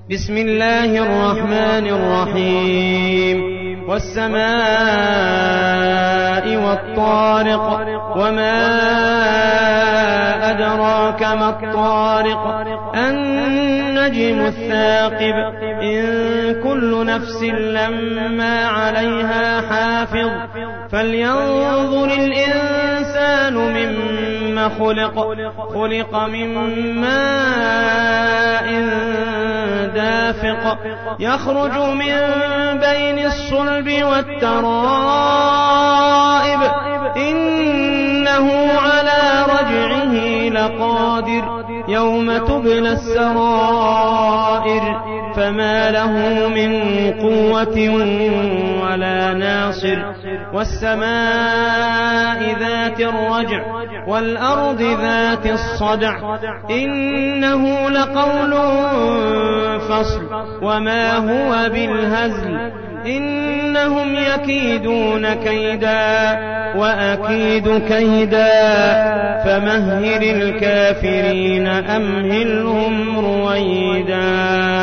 بسم الله الرحمن الرحيم والسماء والطارق وما أدراك ما الطارق النجم الثاقب إن كل نفس لما عليها حافظ فلينظر الإنسان مما خلق من ماء دافق يخرج من بين الصلب والترائب إنه على رجعه لقادر يوم تبلى السرائر فما له من قوة ولا ناصر والسماء ذات الرجع والأرض ذات الصدع إنه لقول فصل وما هو بالهزل إنهم يكيدون كيدا وأكيد كيدا فمهل الكافرين أمهلهم رويدا.